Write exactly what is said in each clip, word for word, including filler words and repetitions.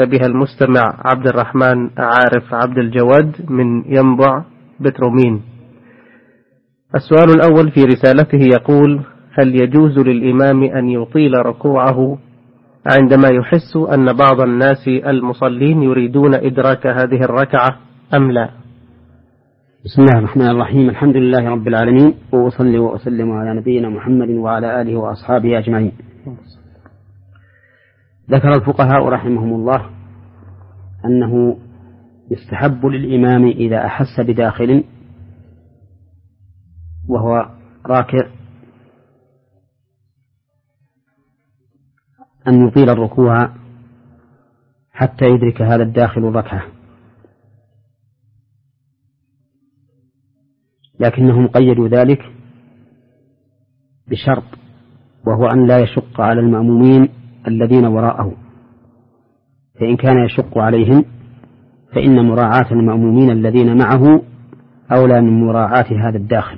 بها المستمع عبد الرحمن عارف عبد الجواد من ينبع بترومين. السؤال الأول في رسالته يقول: هل يجوز للإمام أن يطيل ركوعه عندما يحس أن بعض الناس المصلين يريدون إدراك هذه الركعة أم لا؟ بسم الله الرحمن الرحيم. الحمد لله رب العالمين، وأصلي وأسلم على نبينا محمد وعلى آله وأصحابه أجمعين. ذكر الفقهاء رحمهم الله أنه يستحب للإمام إذا أحس بداخل وهو راكع أن يطيل الركوع حتى يدرك هذا الداخل الركعة، لكنهم قيدوا ذلك بشرط، وهو أن لا يشق على المأمومين الذين وراءه، فإن كان يشق عليهم فإن مراعاة المأمومين الذين معه أولى من مراعاة هذا الداخل.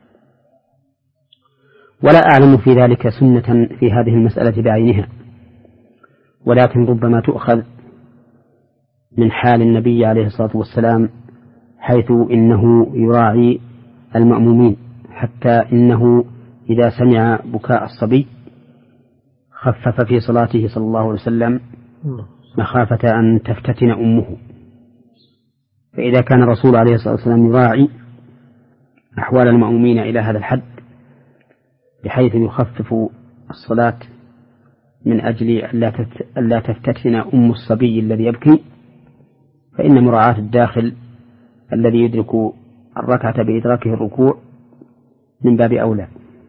ولا أعلم في ذلك سنة في هذه المسألة بعينها، ولكن ربما تؤخذ من حال النبي عليه الصلاة والسلام، حيث إنه يراعي المأمومين، حتى إنه إذا سمع بكاء الصبي خفف في صلاته صلى الله عليه وسلم مخافة أن تفتتن أمه. فإذا كان الرسول عليه الصلاة والسلام يراعي أحوال المأمومين إلى هذا الحد بحيث يخفف الصلاة من أجل ألا تفتتن أم الصبي الذي يبكي، فإن مراعاة الداخل الذي يدرك الركعة بإدراكه الركوع من باب أولى،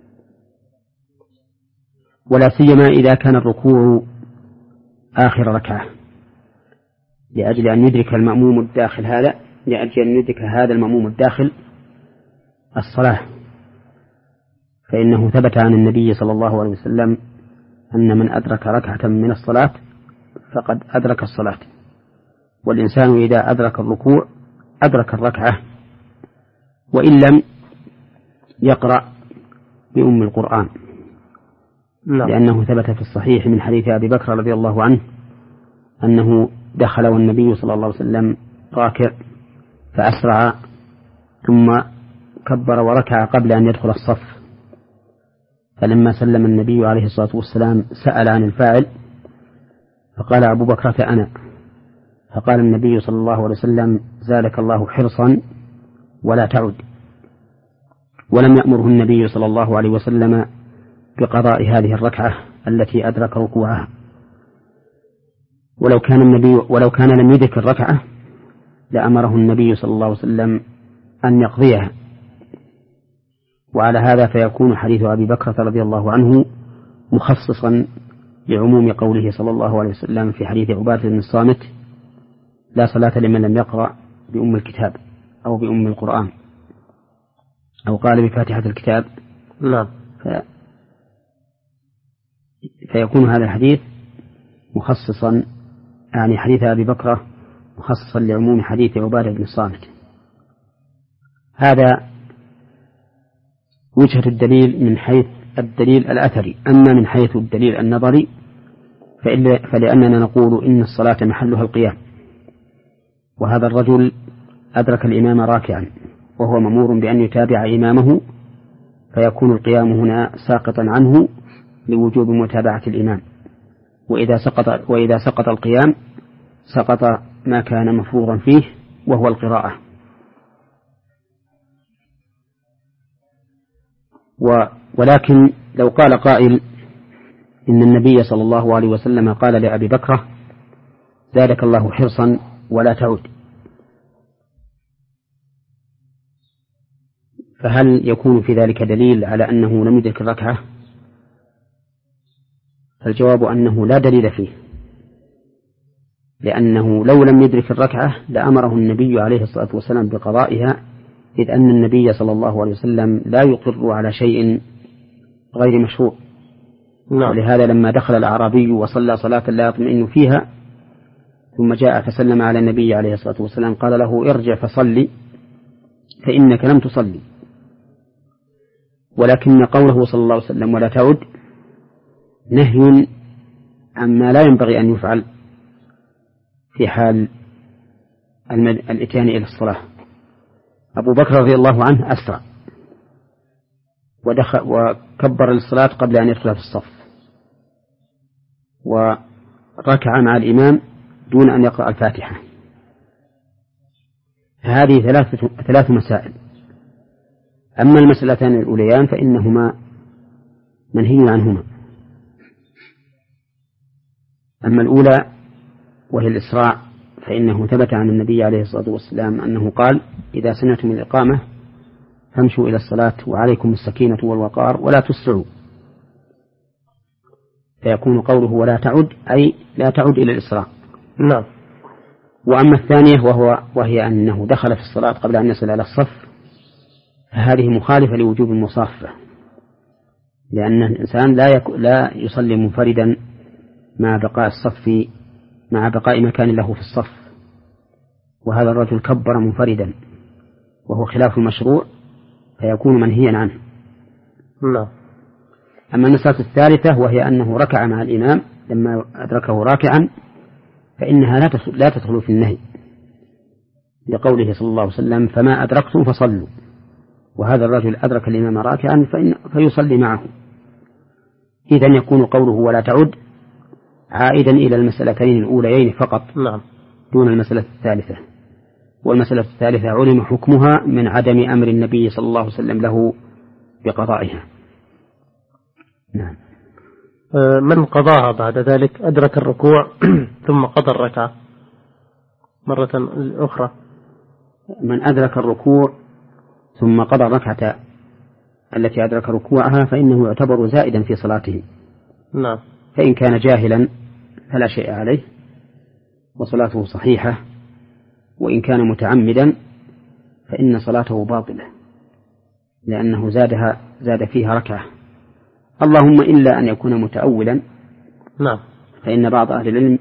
ولا سيما إذا كان الركوع آخر ركعة، لأجل أن يدرك المأموم الداخل هذا لأجل أن يدرك هذا المأموم الداخل الصلاة. فإنه ثبت عن النبي صلى الله عليه وسلم أن من أدرك ركعة من الصلاة فقد أدرك الصلاة، والإنسان إذا أدرك الركوع أدرك الركعة، وإن لم يقرأ بأم القرآن، لأنه ثبت في الصحيح من حديث أبي بكر رضي الله عنه أنه دخل والنبي صلى الله عليه وسلم راكع فأسرع ثم كبر وركع قبل أن يدخل الصف، فلما سلم النبي عليه الصلاة والسلام سأل عن الفاعل فقال أبو بكر أنا، فقال النبي صلى الله عليه وسلم: زادك الله حرصا ولا تعد. ولم يأمره النبي صلى الله عليه وسلم بقضاء هذه الركعة التي أدرك ركوعها، ولو كان النبي ولو كان لم يدرك الركعة لأمره النبي صلى الله عليه وسلم أن يقضيها. وعلى هذا فيكون حديث أبي بكر رضي الله عنه مخصصا لعموم قوله صلى الله عليه وسلم في حديث عبادة بن الصامت: لا صلاة لمن لم يقرأ بأم الكتاب أو بأم القرآن، أو قال بفاتحة الكتاب. لا. ف... فيكون هذا الحديث مخصصا، يعني حديث أبي بكر مخصصا لعموم حديث عبادة بن الصامت. هذا وجهة الدليل من حيث الدليل الأثري. أما من حيث الدليل النظري فلأننا نقول إن الصلاة محلها القيام، وهذا الرجل أدرك الإمام راكعا وهو مأمور بأن يتابع إمامه، فيكون القيام هنا ساقطا عنه لوجوب متابعة الإمام، وإذا سقط, وإذا سقط القيام سقط ما كان مفروضا فيه وهو القراءة. ولكن لو قال قائل إن النبي صلى الله عليه وسلم قال لأبي بكر: زادك الله حرصا ولا تعود، فهل يكون في ذلك دليل على أنه لم يدرك الركعة؟ الجواب أنه لا دليل فيه، لأنه لو لم يدرك الركعة لأمره النبي عليه الصلاة والسلام بقضائها، إذ أن النبي صلى الله عليه وسلم لا يقر على شيء غير مشروع. نعم. ولهذا لما دخل الأعرابي وصلى صلاة لا يطمئن فيها ثم جاء فسلم على النبي عليه الصلاة والسلام قال له: ارجع فصلي فإنك لم تصلي. ولكن قوله صلى الله عليه وسلم ولا تعد نهي عما لا ينبغي أن يفعل، في حال الإتيان إلى الصلاة. أبو بكر رضي الله عنه أسرع ودخل وكبر للصلاة قبل أن يدخل في الصف، وركع مع الإمام دون أن يقرأ الفاتحة. هذه ثلاثة ثلاث مسائل. أما المسألتان الأوليان فإنهما منهي عنهما. أما الأولى وهي الإسراع فإنه ثبت عن النبي عليه الصلاة والسلام أنه قال: إذا سمعتم الإقامة فامشوا إلى الصلاة وعليكم السكينة والوقار ولا تسرعوا. فيكون قوله ولا تعد أي لا تعد إلى الإسراع. نعم. وأما الثانية وهو وهي أنه دخل في الصلاة قبل أن يصل إلى الصف، فهذه مخالفة لوجوب المصافة، لأن الإنسان لا يك... لا يصلي منفردا مع بقاء الصف مع بقاء مكان له في الصف، وهذا الرجل كبر منفردا وهو خلاف المشروع فيكون منهيا عنه. لا. أما المسألة الثالثة وهي أنه ركع مع الإمام لما أدركه راكعا، فإنها لا تدخل في النهي، لقوله صلى الله عليه وسلم: فما أدركتم فصلوا. وهذا الرجل أدرك الإمام راكعا فإن فيصلي معه. إذن يكون قوله ولا تعد عائدا إلى المسألتين الأوليين فقط، نعم، دون المسألة الثالثة. والمسألة الثالثة علم حكمها من عدم أمر النبي صلى الله عليه وسلم له بقضائها. نعم. من قضاها بعد ذلك أدرك الركوع ثم قضى الركعة مرة أخرى. من أدرك الركوع ثم قضى الركعة التي أدرك ركوعها فإنه يعتبر زائدا في صلاته. نعم. فإن كان جاهلا فلا شيء عليه وصلاته صحيحة، وإن كان متعمدا فإن صلاته باطلة لأنه زادها زاد فيها ركعة، اللهم إلا أن يكون متأولا. نعم. فإن بعض أهل العلم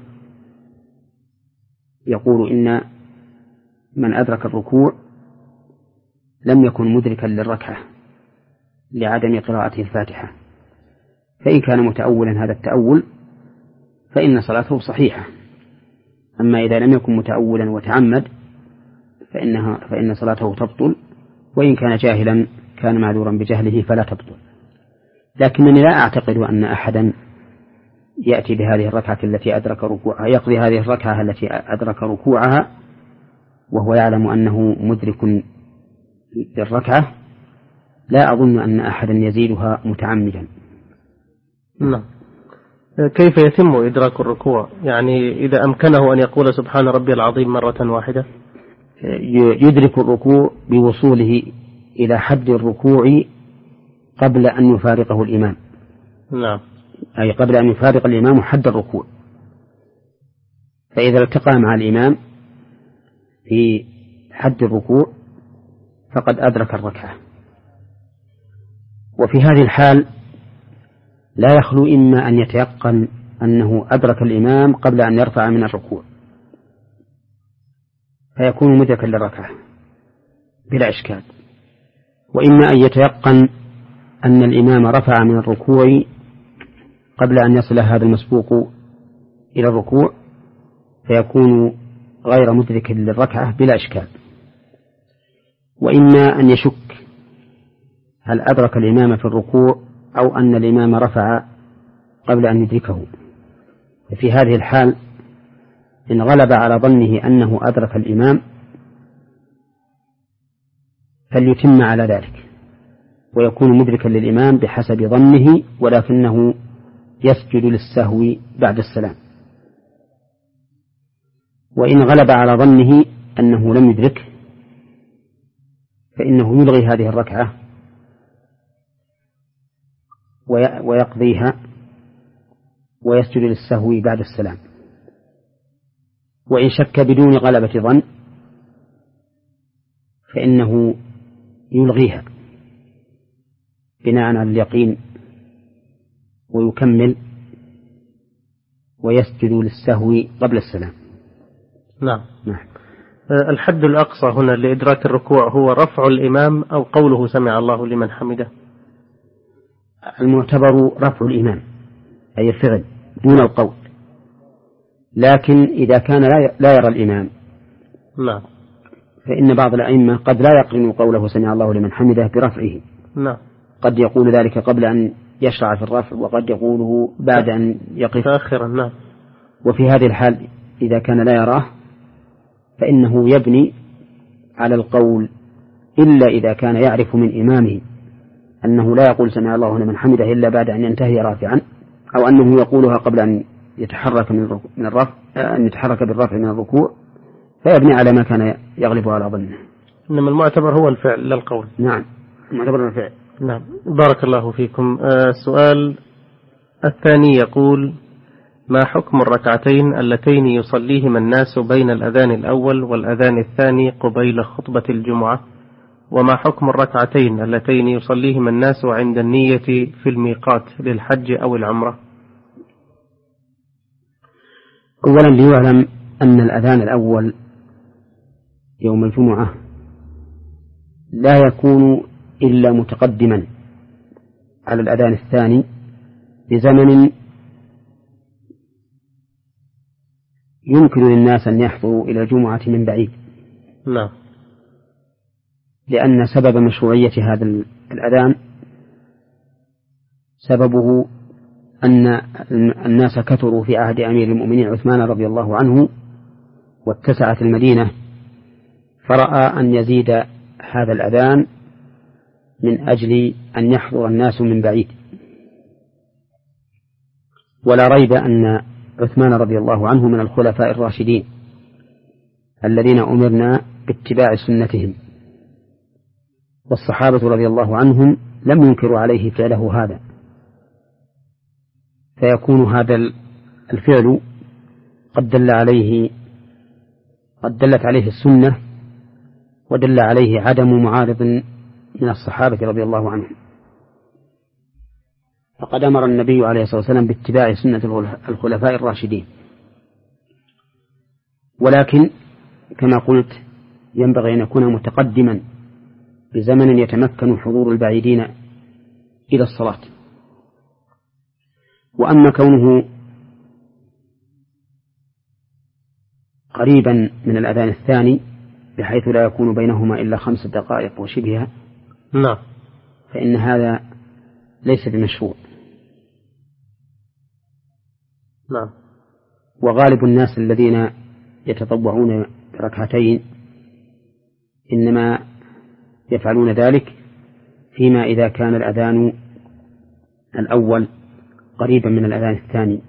يقول إن من أدرك الركوع لم يكن مدركا للركعة لعدم قراءته الفاتحة، فإن كان متأولا هذا التأول فإن صلاته صحيحة. أما إذا لم يكن متأولا وتعمد فإنها فإن صلاته تبطل، وإن كان جاهلا كان معذورا بجهله فلا تبطل. لكنني لا أعتقد أن أحدا يأتي بهذه الركعة التي أدرك ركوعها يقضي هذه الركعة التي أدرك ركوعها وهو يعلم أنه مدرك للركعة. لا أظن أن أحدا يزيدها متعمدا. نعم. كيف يتم إدراك الركوع؟ يعني إذا أمكنه أن يقول سبحان ربي العظيم مرة واحدة؟ يدرك الركوع بوصوله إلى حد الركوع قبل أن يفارقه الإمام. نعم. أي قبل أن يفارق الإمام حد الركوع، فإذا التقى مع الإمام في حد الركوع فقد أدرك الركعة. وفي هذه الحال لا يخلو إما أن يتيقن أنه أدرك الإمام قبل أن يرفع من الركوع فيكون مدركا للركعة بلا إشكال، وإما أن يتيقن أن الإمام رفع من الركوع قبل أن يصل هذا المسبوق إلى الركوع فيكون غير مدرك للركعة بلا إشكال، وإما أن يشك هل أدرك الإمام في الركوع أو أن الإمام رفع قبل أن يدركه. في هذه الحال إن غلب على ظنه أنه أدرك الإمام فليتم على ذلك ويكون مدركا للإمام بحسب ظنه، ولكنه يسجد للسهو بعد السلام. وإن غلب على ظنه أنه لم يدرك فإنه يلغي هذه الركعة ويقضيها ويسجد للسهو بعد السلام. وإن شك بدون غلبة ظن فإنه يلغيها بناء على اليقين ويكمل ويسجد للسهو قبل السلام. نعم. نعم. الحد الأقصى هنا لإدراك الركوع هو رفع الإمام أو قوله سمع الله لمن حمده؟ المعتبر رفع الإمام أي الفعل دون القول، لكن إذا كان لا يرى الإمام نعم فإن بعض الأئمة قد لا يقرن قوله سمع الله لمن حمده برفعه. نعم. قد يقول ذلك قبل أن يشرع في الرفع، وقد يقوله بعد أن يقف آخرا. نعم. وفي هذه الحال إذا كان لا يراه فإنه يبني على القول إلا إذا كان يعرف من إمامه أنه لا يقول سمع الله لمن حمده إلا بعد أن ينتهي رافعا، أو أنه يقولها قبل أن يتحرك من الرفع أن يتحرك بالرفع من الركوع، فيبني على ما كان يغلب على ظنه. إنما المعتبر هو الفعل لا القول. نعم المعتبر الفعل. نعم. بارك الله فيكم. السؤال الثاني يقول: ما حكم الركعتين اللتين يصليهما الناس بين الأذان الأول والأذان الثاني قبيل خطبة الجمعة؟ وما حكم الركعتين اللتين يصليهما الناس عند النية في الميقات للحج أو العمرة؟ أولا ليعلم أن الأذان الأول يوم الجمعة لا يكون إلا متقدما على الأذان الثاني بزمن يمكن للناس أن يحضروا إلى الجمعة من بعيد. لا. لأن سبب مشروعية هذا الأذان سببه أن الناس كثروا في عهد أمير المؤمنين عثمان رضي الله عنه، واتسعت المدينة، فرأى أن يزيد هذا الأذان من أجل أن يحضر الناس من بعيد. ولا ريب أن عثمان رضي الله عنه من الخلفاء الراشدين الذين أمرنا باتباع سنتهم، والصحابة رضي الله عنهم لم ينكروا عليه فعله هذا، فيكون هذا الفعل قد دل عليه قد دلت عليه السنة، ودل عليه عدم معارض من الصحابة رضي الله عنهم. فقد أمر النبي عليه الصلاة والسلام باتباع سنة الخلفاء الراشدين، ولكن كما قلت ينبغي أن يكون متقدما بزمن يتمكن حضور البعيدين إلى الصلاة. وأما كونه قريبا من الأذان الثاني بحيث لا يكون بينهما إلا خمس دقائق وشبهها، نعم، فإن هذا ليس بمشروع. نعم. وغالب الناس الذين يتطوعون بركعتين إنما يفعلون ذلك فيما إذا كان الأذان الأول قريبا من الأذان الثاني،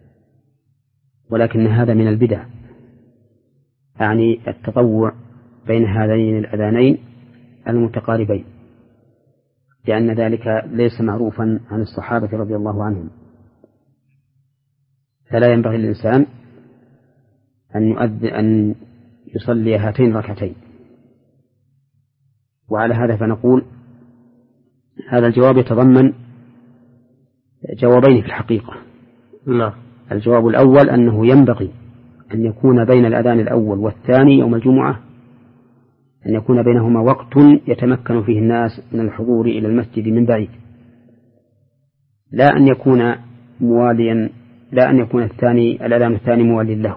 ولكن هذا من البدع، يعني التطوع بين هذين الأذانين المتقاربين، لأن ذلك ليس معروفا عن الصحابة رضي الله عنهم. فلا ينبغي للإنسان أن يؤذن أن يصلي هاتين ركعتين. وعلى هذا فنقول هذا الجواب يتضمن جوابين في الحقيقة. نعم. الجواب الأول أنه ينبغي أن يكون بين الأذان الأول والثاني يوم الجمعة أن يكون بينهما وقت يتمكن فيه الناس من الحضور إلى المسجد من بعيد، لا أن يكون مواليا لا أن يكون الثاني الأذان الثاني موالي له.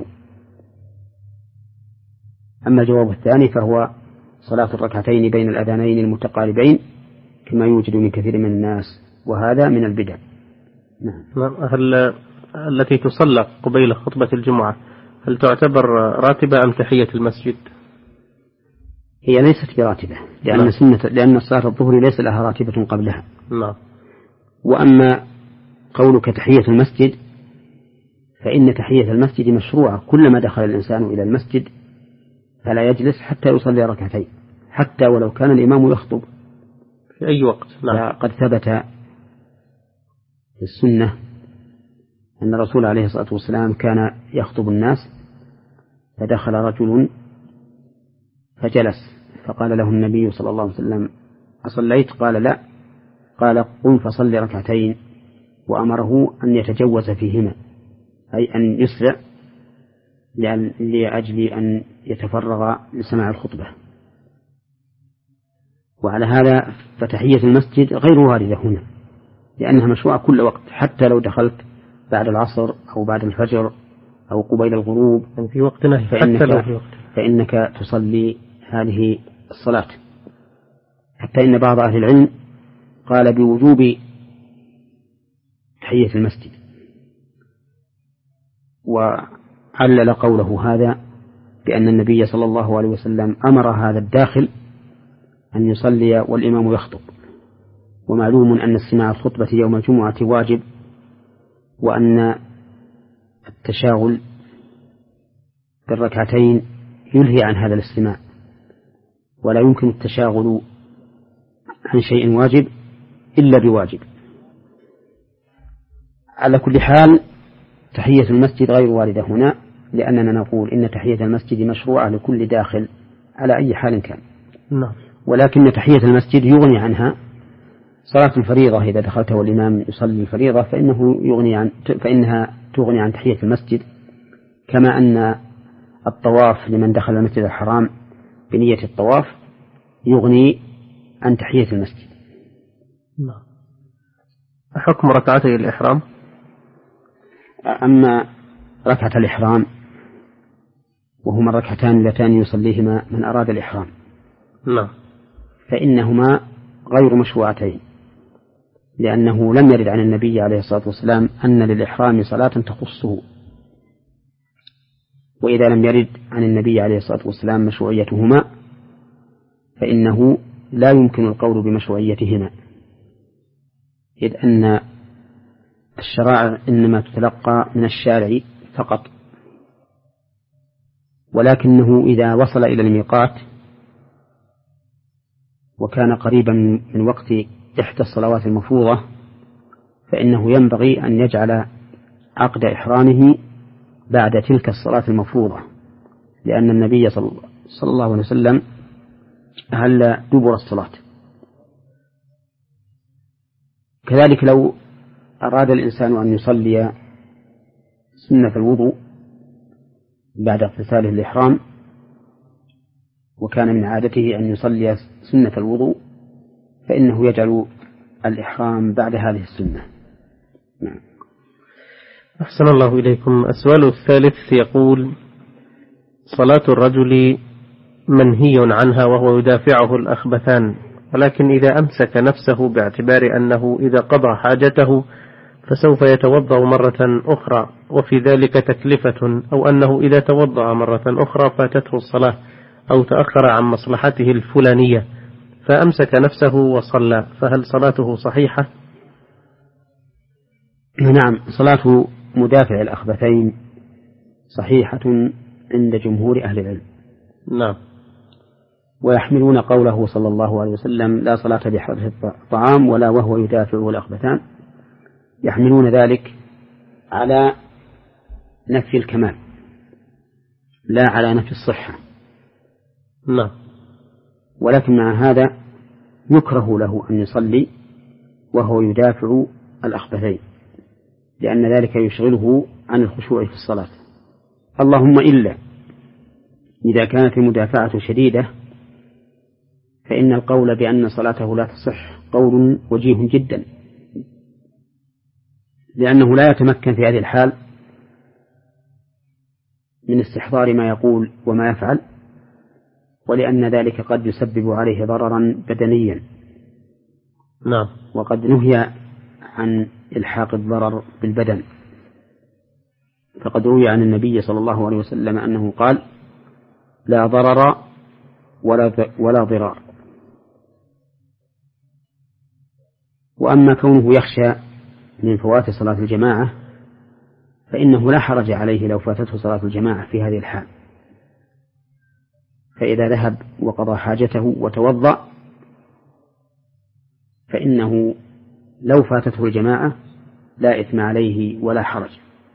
أما الجواب الثاني فهو صلاة الركعتين بين الأذانين المتقاربين كما يوجد من كثير من الناس، وهذا من البدع. نعم. هل التي تصلى قبيل خطبة الجمعة هل تعتبر راتبة أم تحية المسجد؟ هي ليست براتبة، لأن نعم. سنة لأن صلاة الظهر ليس لها راتبة قبلها. نعم. وأما قولك تحية المسجد فإن تحية المسجد مشروعة، كلما دخل الإنسان إلى المسجد فلا يجلس حتى يصلي ركعتين، حتى ولو كان الإمام يخطب في أي وقت. نعم. قد ثبت في السنة أن الرسول عليه الصلاة والسلام كان يخطب الناس فدخل رجل فجلس، فقال له النبي صلى الله عليه وسلم: أصليت؟ قال: لا. قال: قم فصل ركعتين، وأمره أن يتجوز فيهما، أي أن يسرع لأجل أن يتفرغ لسماع الخطبة. وعلى هذا فتحية المسجد غير واردة هنا، لأنها مشروعة كل وقت، حتى لو دخلت بعد العصر أو بعد الفجر أو قبيل الغروب يعني في وقت نهي فإنك, حتى لو في وقت فإنك تصلي هذه الصلاة. حتى إن بعض أهل العلم قال بوجوب تحية المسجد، وعلل قوله هذا بأن النبي صلى الله عليه وسلم أمر هذا الداخل أن يصلي والإمام يخطب، ومعلوم أن استماع الخطبة يوم الجمعة واجب، وأن التشاغل بالركعتين يلهي عن هذا الاستماع، ولا يمكن التشاغل عن شيء واجب إلا بواجب. على كل حال تحية المسجد غير واردة هنا، لأننا نقول إن تحية المسجد مشروعة لكل داخل على أي حال كان. نعم. ولكن تحية المسجد يغني عنها صلاة الفريضة، إذا دخلت والإمام يصلي الفريضة فإنه يغني عن فإنها تغني عن تحية المسجد، كما أن الطواف لمن دخل المسجد الحرام بنية الطواف يغني عن تحية المسجد. نعم. حكم ركعتي الإحرام؟ أما ركعة الإحرام وهما الركعتان اللتان يصليهما من أراد الإحرام، نعم، فإنهما غير مشروعتين، لأنه لم يرد عن النبي عليه الصلاة والسلام أن للإحرام صلاة تخصه، وإذا لم يرد عن النبي عليه الصلاة والسلام مشروعيتهما فإنه لا يمكن القول بمشروعيتهما، إذ أن الشرائع إنما تتلقى من الشارع فقط، ولكنه إذا وصل إلى الميقات وكان قريبا من وقت إحدى الصلوات المفروضة فإنه ينبغي أن يجعل عقد إحرامه بعد تلك الصلاة المفروضة، لأن النبي صلى الله عليه وسلم أهل دبر الصلاة. كذلك لو أراد الإنسان أن يصلي سنة الوضوء بعد اغتساله الإحرام، وكان من عادته أن يصلي سنة الوضوء، فإنه يجعل الإحرام بعد هذه السنة. نعم. أحسن الله إليكم. السؤال الثالث يقول: صلاة الرجل منهي عنها وهو يدافعه الأخبثان، ولكن إذا أمسك نفسه باعتبار أنه إذا قضى حاجته فسوف يتوضأ مرة أخرى، وفي ذلك تكلفة، أو أنه إذا توضأ مرة أخرى فاتته الصلاة أو تأخر عن مصلحته الفلانية فأمسك نفسه وصلى، فهل صلاته صحيحة؟ نعم، صلاة مدافع الأخبثين صحيحة عند جمهور أهل العلم. نعم. ويحملون قوله صلى الله عليه وسلم: لا صلاة بحضرة الطعام ولا وهو يدافعه الأخبثان، يحملون ذلك على نفي الكمال لا على نفي الصحة. نعم. ولكن مع هذا يكره له أن يصلي وهو يدافع الأخبثين، لأن ذلك يشغله عن الخشوع في الصلاة، اللهم إلا إذا كانت المدافعة شديدة، فإن القول بأن صلاته لا تصح قول وجيه جدا، لأنه لا يتمكن في هذه الحال من استحضار ما يقول وما يفعل، ولأن ذلك قد يسبب عليه ضررا بدنيا. نعم. وقد نهي عن إلحاق الضرر بالبدن، فقد روي عن النبي صلى الله عليه وسلم أنه قال: لا ضرر ولا ولا ضرار. وأما كونه يخشى من فوات صلاة الجماعة فإنه لا حرج عليه لو فاتته صلاة الجماعة في هذه الحال، فإذا ذهب وقضى حاجته وتوضأ فإنه لو فاتته الجماعة لا إثم عليه ولا حرج.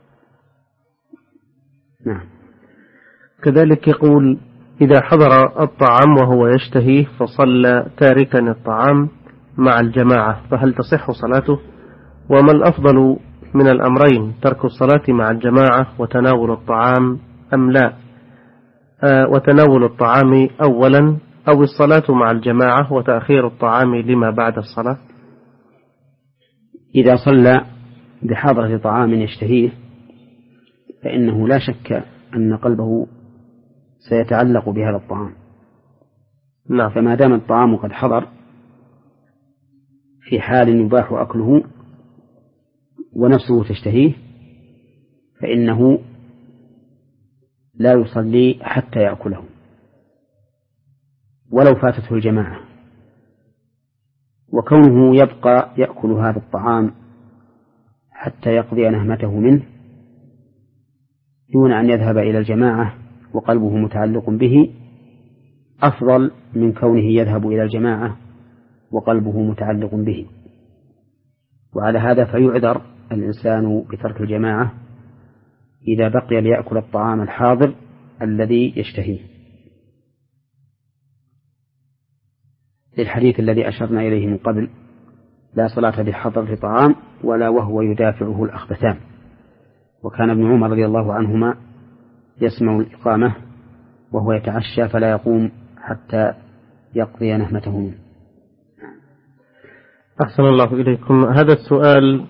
نعم. كذلك يقول: إذا حضر الطعام وهو يشتهيه فصلى تاركا الطعام مع الجماعة فهل تصح صلاته؟ وما الأفضل من الأمرين، ترك الصلاة مع الجماعة وتناول الطعام أم لا؟ آه وتناول الطعام أولا أو الصلاة مع الجماعة وتأخير الطعام لما بعد الصلاة؟ إذا صلى بحضرة طعام يشتهيه فإنه لا شك أن قلبه سيتعلق بهذا الطعام. نعم. فما دام الطعام قد حضر في حال يباح أكله ونفسه تشتهيه فإنه لا يصلي حتى يأكله ولو فاتته الجماعة. وكونه يبقى يأكل هذا الطعام حتى يقضي نهمته منه دون أن يذهب إلى الجماعة وقلبه متعلق به أفضل من كونه يذهب إلى الجماعة وقلبه متعلق به. وعلى هذا فيعذر الإنسان بترك الجماعة إذا بقي ليأكل الطعام الحاضر الذي يشتهيه، للحديث الذي أشرنا إليه من قبل: لا صلاة بحضرة طعام ولا وهو يدافعه الأخبثان. وكان ابن عمر رضي الله عنهما يسمع الإقامة وهو يتعشى فلا يقوم حتى يقضي نهمته منه. أحسن الله إليكم. هذا السؤال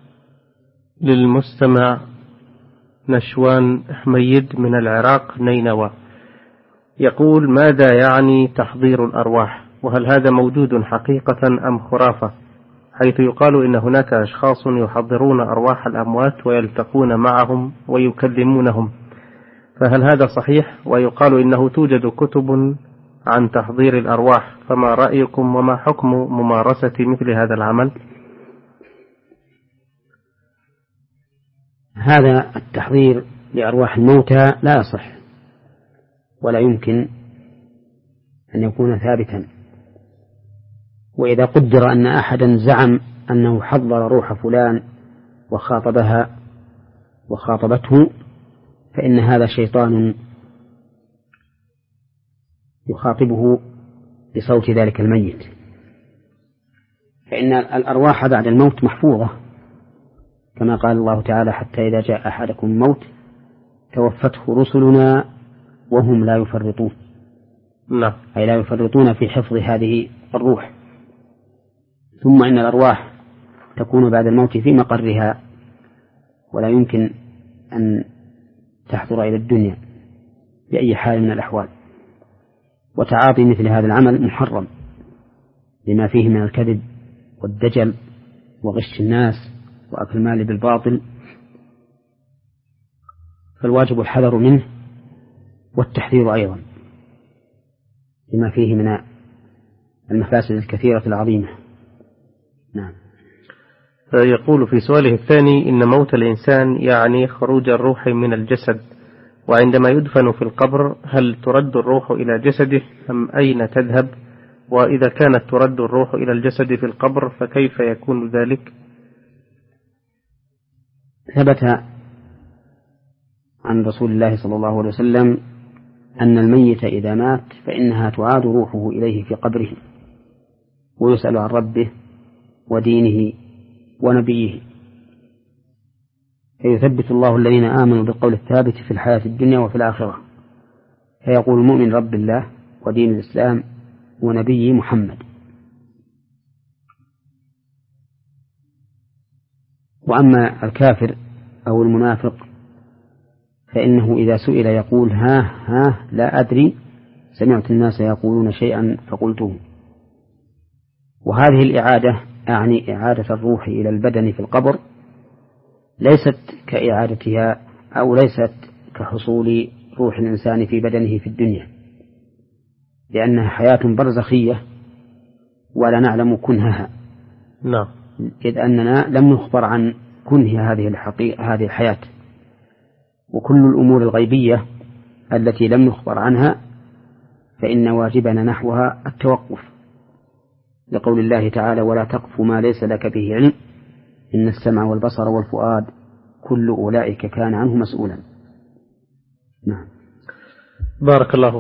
للمستمع نشوان حميد من العراق نينوى، يقول: ماذا يعني تحضير الأرواح؟ وهل هذا موجود حقيقة أم خرافة؟ حيث يقال إن هناك أشخاص يحضرون أرواح الأموات ويلتقون معهم ويكلمونهم، فهل هذا صحيح؟ ويقال إنه توجد كتب عن تحضير الأرواح، فما رأيكم وما حكم ممارسة مثل هذا العمل؟ هذا التحضير لأرواح الموتى لا يصح ولا يمكن أن يكون ثابتا. وإذا قدر أن أحدا زعم أنه حضر روح فلان وخاطبها وخاطبته فإن هذا شيطان يخاطبه بصوت ذلك الميت، فإن الأرواح بعد الموت محفوظة كما قال الله تعالى: حتى إذا جاء أحدكم الموت توفته رسلنا وهم لا يفرطون. لا. أي لا يفرطون في حفظ هذه الروح. ثم إن الأرواح تكون بعد الموت في مقرها ولا يمكن أن تحضر إلى الدنيا بأي حال من الأحوال. وتعاطي مثل هذا العمل محرم لما فيه من الكذب والدجل وغش الناس وأكل المال بالباطل، فالواجب الحذر منه والتحذير أيضا لما فيه من المفاسد الكثيرة العظيمة. نعم. يقول في سؤاله الثاني: إن موت الإنسان يعني خروج الروح من الجسد، وعندما يدفن في القبر هل ترد الروح إلى جسده أم أين تذهب؟ وإذا كانت ترد الروح إلى الجسد في القبر فكيف يكون ذلك؟ ثبت عن رسول الله صلى الله عليه وسلم أن الميت إذا مات فإنها تعاد روحه إليه في قبره ويسأل عن ربه ودينه ونبيه، فيثبت الله الذين آمنوا بالقول الثابت في الحياة الدنيا وفي الآخرة، فيقول المؤمن: رب الله ودين الإسلام ونبي محمد. وأما الكافر أو المنافق فإنه إذا سئل يقول: ها ها لا أدري، سمعت الناس يقولون شيئا فقلته. وهذه الإعادة أعني إعادة الروح إلى البدن في القبر ليست كإعادتها أو ليست كحصول روح الإنسان في بدنه في الدنيا، لأنها حياة برزخية ولا نعلم كنهها. نعم. إذ أننا لم نخبر عن كنه هذه الحقيقة هذه الحياة، وكل الأمور الغيبية التي لم نخبر عنها فإن واجبنا نحوها التوقف، لقول الله تعالى: ولا تقف ما ليس لك به علم إن السمع والبصر والفؤاد كل أولئك كان عنه مسؤولا. نعم. بارك الله